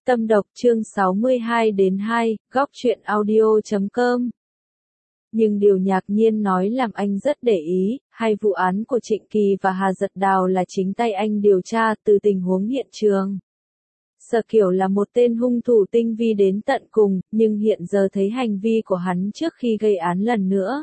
Tâm độc chương 62-2, góc truyện audio.com. Nhưng điều ngạc nhiên nói làm anh rất để ý, hai vụ án của Trịnh Kỳ và Hà Giật Đào là chính tay anh điều tra từ tình huống hiện trường. Sở Kiều là một tên hung thủ tinh vi đến tận cùng, nhưng hiện giờ thấy hành vi của hắn trước khi gây án lần nữa,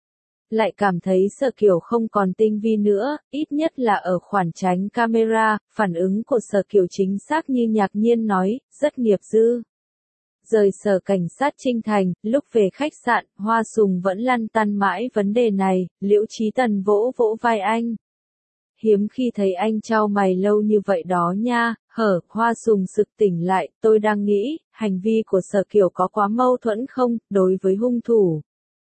lại cảm thấy Sở Kiều không còn tinh vi nữa, ít nhất là ở khoản tránh camera. Phản ứng của Sở Kiều chính xác như Ngạc Nhiên nói, rất nghiệp dư. Rời sở cảnh sát Trinh Thành, lúc về khách sạn, Hoa Sùng vẫn lăn tăn mãi vấn đề này. Liễu Chí Tần vỗ vỗ vai anh. Hiếm khi thấy anh chau mày lâu như vậy đó nha. Hoa Sùng sực tỉnh lại, tôi đang nghĩ, hành vi của Sở Kiều có quá mâu thuẫn không, đối với hung thủ.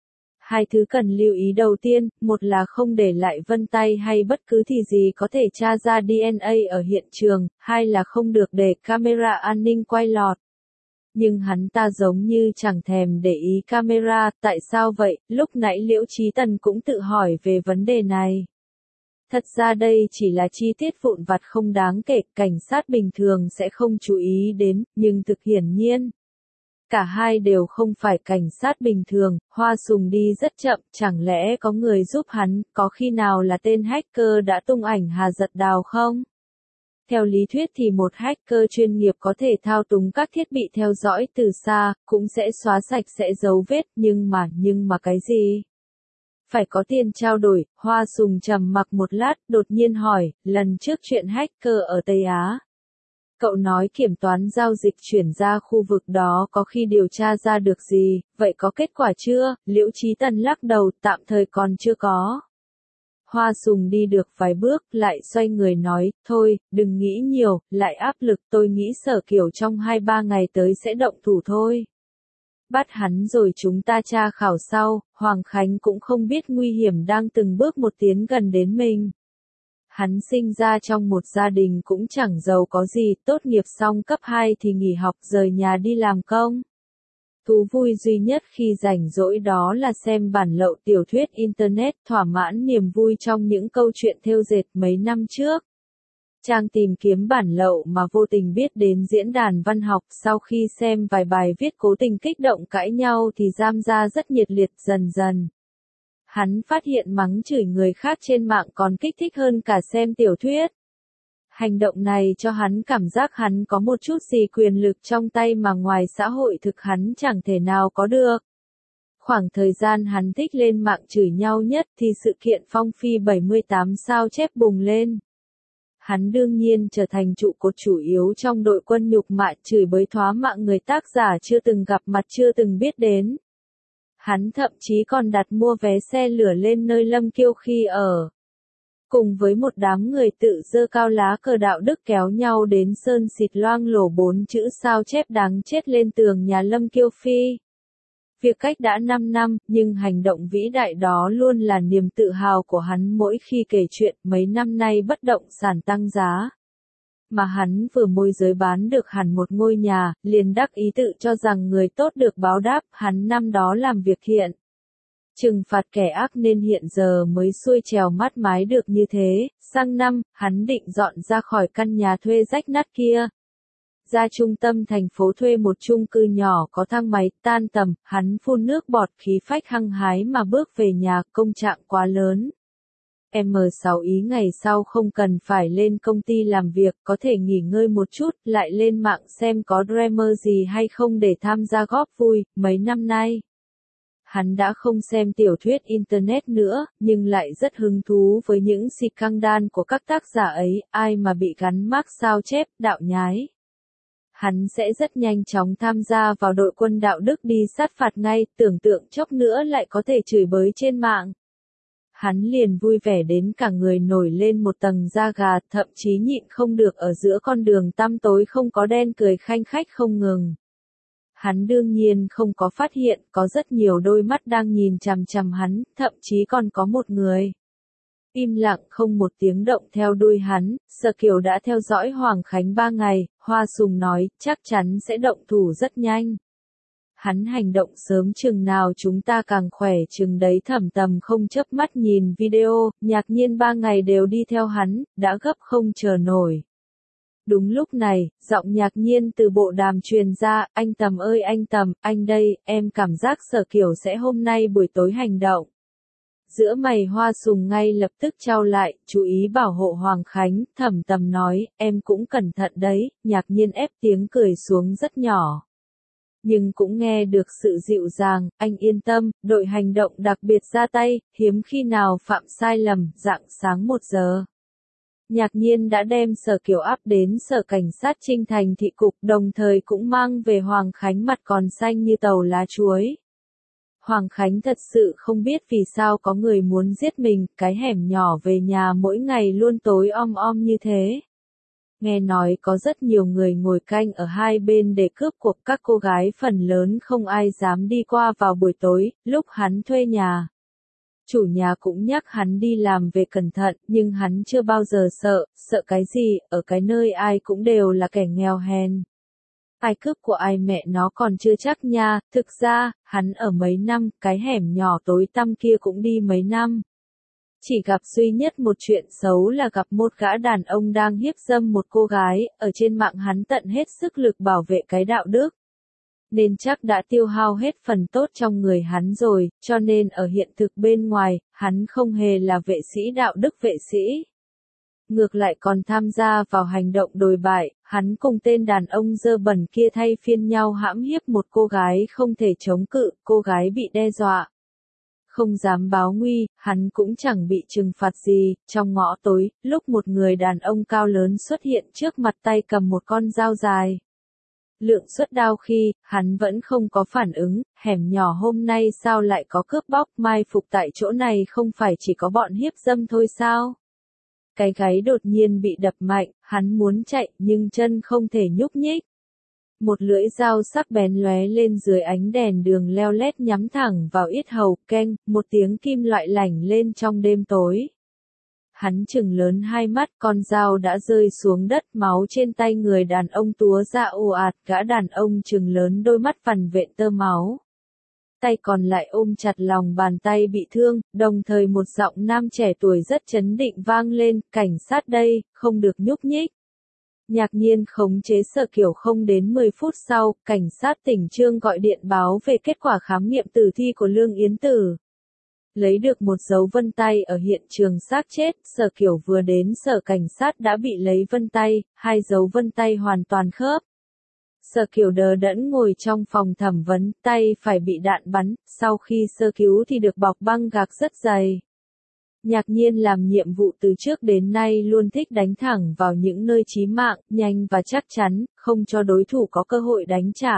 Hai thứ cần lưu ý đầu tiên, một là không để lại vân tay hay bất cứ thì gì có thể tra ra DNA ở hiện trường, hai là không được để camera an ninh quay lọt. Nhưng hắn ta giống như chẳng thèm để ý camera, tại sao vậy? Lúc nãy Liễu Chí Tần cũng tự hỏi về vấn đề này. Thật ra đây chỉ là chi tiết vụn vặt không đáng kể, cảnh sát bình thường sẽ không chú ý đến, nhưng thực hiển nhiên. Cả hai đều không phải cảnh sát bình thường. Hoa Sùng đi rất chậm, chẳng lẽ có người giúp hắn, có khi nào là tên hacker đã tung ảnh Hà Giật Đào không? Theo lý thuyết thì một hacker chuyên nghiệp có thể thao túng các thiết bị theo dõi từ xa, cũng sẽ xóa sạch sẽ dấu vết, nhưng mà cái gì? Phải có tiền trao đổi. Hoa Sùng trầm mặc một lát, đột nhiên hỏi, lần trước chuyện hacker ở Tây Á. Cậu nói kiểm toán giao dịch chuyển ra khu vực đó có khi điều tra ra được gì, vậy có kết quả chưa? Liễu Chí Tần lắc đầu, tạm thời còn chưa có. Hoa Sùng đi được vài bước, lại xoay người nói, thôi, đừng nghĩ nhiều, lại áp lực, tôi nghĩ Sở Kiều trong 2-3 ngày tới sẽ động thủ thôi. Bắt hắn rồi chúng ta tra khảo sau. Hoàng Khánh cũng không biết nguy hiểm đang từng bước một tiến gần đến mình. Hắn sinh ra trong một gia đình cũng chẳng giàu có gì, tốt nghiệp xong cấp 2 thì nghỉ học rời nhà đi làm công. Thú vui duy nhất khi rảnh rỗi đó là xem bản lậu tiểu thuyết Internet, thỏa mãn niềm vui trong những câu chuyện thêu dệt mấy năm trước. Trang tìm kiếm bản lậu mà vô tình biết đến diễn đàn văn học, sau khi xem vài bài viết cố tình kích động cãi nhau thì giam ra rất nhiệt liệt. Dần dần hắn phát hiện mắng chửi người khác trên mạng còn kích thích hơn cả xem tiểu thuyết. Hành động này cho hắn cảm giác hắn có một chút gì quyền lực trong tay mà ngoài xã hội thực hắn chẳng thể nào có được. Khoảng thời gian hắn thích lên mạng chửi nhau nhất thì sự kiện Phong Phi 78 sao chép bùng lên. Hắn đương nhiên trở thành trụ cột chủ yếu trong đội quân nhục mạ chửi bới thóa mạng người tác giả chưa từng gặp mặt chưa từng biết đến. Hắn thậm chí còn đặt mua vé xe lửa lên nơi Lâm Kiêu khi ở. Cùng với một đám người tự giơ cao lá cờ đạo đức kéo nhau đến sơn xịt loang lổ 4 chữ sao chép đáng chết lên tường nhà Lâm Kiêu Phi. Việc cách đã 5 năm, nhưng hành động vĩ đại đó luôn là niềm tự hào của hắn mỗi khi kể chuyện. Mấy năm nay bất động sản tăng giá, mà hắn vừa môi giới bán được hẳn một ngôi nhà, liền đắc ý tự cho rằng người tốt được báo đáp. Hắn năm đó làm việc thiện, trừng phạt kẻ ác nên hiện giờ mới xuôi trèo mát mái được như thế. Sang năm, hắn định dọn ra khỏi căn nhà thuê rách nát kia, ra trung tâm thành phố thuê một chung cư nhỏ có thang máy. Tan tầm, hắn phun nước bọt khí phách hăng hái mà bước về nhà. Công trạng quá lớn. M6 ý ngày sau không cần phải lên công ty làm việc, có thể nghỉ ngơi một chút, lại lên mạng xem có drama gì hay không để tham gia góp vui. Mấy năm nay, hắn đã không xem tiểu thuyết Internet nữa, nhưng lại rất hứng thú với những scandal của các tác giả ấy. Ai mà bị gắn mác sao chép, đạo nhái, hắn sẽ rất nhanh chóng tham gia vào đội quân đạo đức đi sát phạt ngay. Tưởng tượng chốc nữa lại có thể chửi bới trên mạng, hắn liền vui vẻ đến cả người nổi lên một tầng da gà, thậm chí nhịn không được ở giữa con đường tăm tối không có đen cười khanh khách không ngừng. Hắn đương nhiên không có phát hiện có rất nhiều đôi mắt đang nhìn chằm chằm hắn, thậm chí còn có một người im lặng không một tiếng động theo đuôi hắn. Sở Kiều đã theo dõi Hoàng Khánh 3 ngày, Hoa Sùng nói, chắc chắn sẽ động thủ rất nhanh. Hắn hành động sớm chừng nào chúng ta càng khỏe chừng đấy. Thẩm Tầm không chớp mắt nhìn video, Ngạc Nhiên 3 ngày đều đi theo hắn, đã gấp không chờ nổi. Đúng lúc này, giọng Nhạc Nhiên từ bộ đàm truyền ra, anh Tầm ơi anh Tầm, anh đây, em cảm giác Sở Kiều sẽ hôm nay buổi tối hành động. Giữa mày Hoa Sùng ngay lập tức chau lại, chú ý bảo hộ Hoàng Khánh, Thẩm Tầm nói, em cũng cẩn thận đấy, Nhạc Nhiên ép tiếng cười xuống rất nhỏ. Nhưng cũng nghe được sự dịu dàng, anh yên tâm, đội hành động đặc biệt ra tay, hiếm khi nào phạm sai lầm, rạng sáng 1 giờ. Nhạc Nhiên đã đem Sở Kiều áp đến Sở Cảnh sát Trinh Thành thị cục, đồng thời cũng mang về Hoàng Khánh mặt còn xanh như tàu lá chuối. Hoàng Khánh thật sự không biết vì sao có người muốn giết mình, cái hẻm nhỏ về nhà mỗi ngày luôn tối om om như thế. Nghe nói có rất nhiều người ngồi canh ở hai bên để cướp cuộc, các cô gái phần lớn không ai dám đi qua vào buổi tối, lúc hắn thuê nhà. Chủ nhà cũng nhắc hắn đi làm về cẩn thận, nhưng hắn chưa bao giờ sợ cái gì, ở cái nơi ai cũng đều là kẻ nghèo hèn. Ai cướp của ai mẹ nó còn chưa chắc nha, thực ra, hắn ở mấy năm, cái hẻm nhỏ tối tăm kia cũng đi mấy năm. Chỉ gặp duy nhất một chuyện xấu là gặp một gã đàn ông đang hiếp dâm một cô gái, ở trên mạng hắn tận hết sức lực bảo vệ cái đạo đức. Nên chắc đã tiêu hao hết phần tốt trong người hắn rồi, cho nên ở hiện thực bên ngoài, hắn không hề là vệ sĩ đạo đức vệ sĩ. Ngược lại còn tham gia vào hành động đồi bại, hắn cùng tên đàn ông dơ bẩn kia thay phiên nhau hãm hiếp một cô gái không thể chống cự, cô gái bị đe dọa. Không dám báo nguy, hắn cũng chẳng bị trừng phạt gì, trong ngõ tối, lúc một người đàn ông cao lớn xuất hiện trước mặt tay cầm một con dao dài. Lượng xuất đao khi, hắn vẫn không có phản ứng, hẻm nhỏ hôm nay sao lại có cướp bóc, mai phục tại chỗ này không phải chỉ có bọn hiếp dâm thôi sao? Cái gáy đột nhiên bị đập mạnh, hắn muốn chạy, nhưng chân không thể nhúc nhích. Một lưỡi dao sắc bén lóe lên dưới ánh đèn đường leo lét nhắm thẳng vào yết hầu, keng, một tiếng kim loại lảnh lên trong đêm tối. Hắn chừng lớn hai mắt, con dao đã rơi xuống đất, máu trên tay người đàn ông túa ra ồ ạt, gã đàn ông chừng lớn đôi mắt vằn vện tơ máu. Tay còn lại ôm chặt lòng bàn tay bị thương, đồng thời một giọng nam trẻ tuổi rất chấn định vang lên, cảnh sát đây, không được nhúc nhích. Nhạc Nhiên khống chế Sở Kiều không đến 10 phút sau, cảnh sát tỉnh Trương gọi điện báo về kết quả khám nghiệm tử thi của Lương Yến Tử. Lấy được một dấu vân tay ở hiện trường xác chết, Sở Kiều vừa đến sở cảnh sát đã bị lấy vân tay, hai dấu vân tay hoàn toàn khớp. Sở Kiều đờ đẫn ngồi trong phòng thẩm vấn, tay phải bị đạn bắn, sau khi sơ cứu thì được bọc băng gạc rất dày. Nhạc Nhiên làm nhiệm vụ từ trước đến nay luôn thích đánh thẳng vào những nơi chí mạng, nhanh và chắc chắn, không cho đối thủ có cơ hội đánh trả.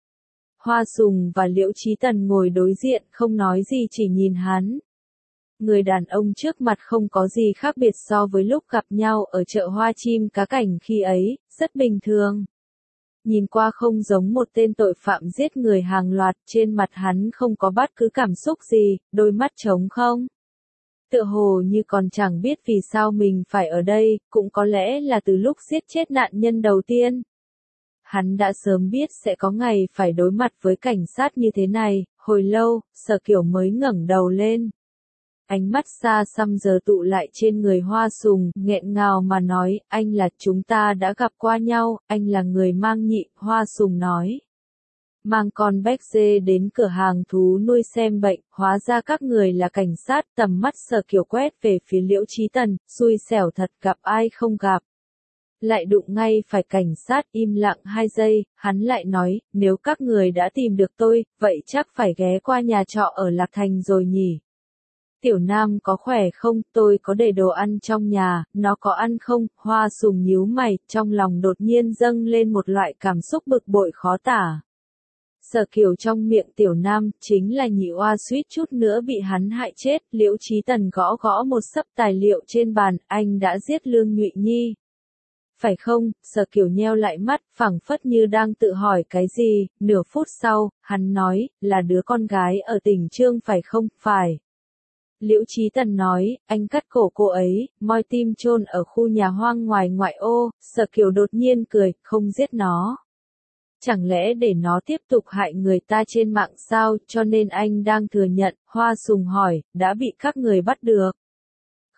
Hoa Sùng và Liễu Chí Tần ngồi đối diện, không nói gì chỉ nhìn hắn. Người đàn ông trước mặt không có gì khác biệt so với lúc gặp nhau ở chợ Hoa Chim Cá Cảnh khi ấy, rất bình thường. Nhìn qua không giống một tên tội phạm giết người hàng loạt, trên mặt hắn không có bất cứ cảm xúc gì, đôi mắt trống không. Tựa hồ như còn chẳng biết vì sao mình phải ở đây, cũng có lẽ là từ lúc giết chết nạn nhân đầu tiên. Hắn đã sớm biết sẽ có ngày phải đối mặt với cảnh sát như thế này, hồi lâu, Sở Kiều mới ngẩng đầu lên. Ánh mắt xa xăm giờ tụ lại trên người Hoa Sùng, nghẹn ngào mà nói, anh là chúng ta đã gặp qua nhau, anh là người mang nhị, Hoa Sùng nói. Mang con béc dê đến cửa hàng thú nuôi xem bệnh, hóa ra các người là cảnh sát, tầm mắt Sở Kiều quét về phía Liễu Chí Tần, xui xẻo thật gặp ai không gặp. Lại đụng ngay phải cảnh sát, im lặng 2 giây, hắn lại nói, nếu các người đã tìm được tôi, vậy chắc phải ghé qua nhà trọ ở Lạc Thành rồi nhỉ. Tiểu Nam có khỏe không, tôi có để đồ ăn trong nhà, nó có ăn không, Hoa Sùng nhíu mày, trong lòng đột nhiên dâng lên một loại cảm xúc bực bội khó tả. Sở Kiều trong miệng Tiểu Nam, chính là nhị oa suýt chút nữa bị hắn hại chết, Liễu Chí Tần gõ gõ một xấp tài liệu trên bàn, anh đã giết Lương Nhụy Nhi. Phải không, Sở Kiều nheo lại mắt, phảng phất như đang tự hỏi cái gì, nửa phút sau, hắn nói, là đứa con gái ở tỉnh Trương phải không, phải. Liễu Chí Tần nói, anh cắt cổ cô ấy, moi tim chôn ở khu nhà hoang ngoài ngoại ô, Sở Kiều đột nhiên cười, không giết nó. Chẳng lẽ để nó tiếp tục hại người ta trên mạng sao, cho nên anh đang thừa nhận, Hoa Sùng hỏi, đã bị các người bắt được.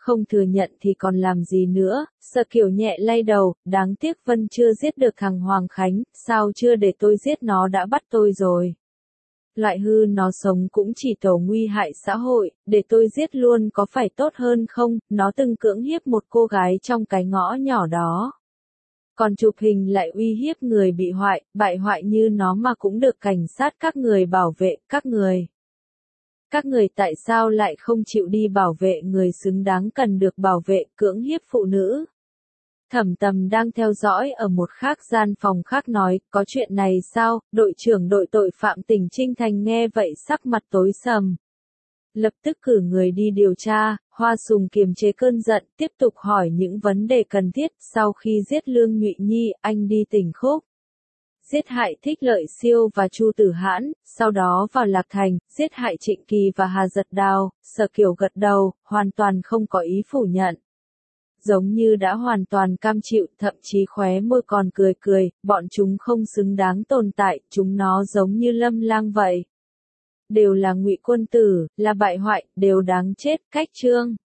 không thừa nhận thì còn làm gì nữa, Sở Kiều nhẹ lay đầu, đáng tiếc Vân chưa giết được thằng Hoàng Khánh, sao chưa để tôi giết nó đã bắt tôi rồi. Loại hư nó sống cũng chỉ tổ nguy hại xã hội, để tôi giết luôn có phải tốt hơn không, nó từng cưỡng hiếp một cô gái trong cái ngõ nhỏ đó. Còn chụp hình lại uy hiếp người bị bại hoại như nó mà cũng được cảnh sát các người bảo vệ, Các người tại sao lại không chịu đi bảo vệ người xứng đáng cần được bảo vệ, cưỡng hiếp phụ nữ? Thẩm Tầm đang theo dõi ở một gian phòng khác nói, có chuyện này sao? Đội trưởng đội tội phạm tỉnh Trinh Thành nghe vậy sắc mặt tối sầm. Lập tức cử người đi điều tra, Hoa Sùng kiềm chế cơn giận, tiếp tục hỏi những vấn đề cần thiết, sau khi giết Lương Nhụy Nhi, anh đi Tỉnh Khúc. Giết hại Thích Lợi Siêu và Chu Tử Hãn, sau đó vào Lạc Thành, giết hại Trịnh Kỳ và Hà Giật Đào, Sở Kiều gật đầu, hoàn toàn không có ý phủ nhận. Giống như đã hoàn toàn cam chịu, thậm chí khóe môi còn cười, bọn chúng không xứng đáng tồn tại, chúng nó giống như Lâm Lang vậy. Đều là ngụy quân tử, là bại hoại, đều đáng chết, cách chương.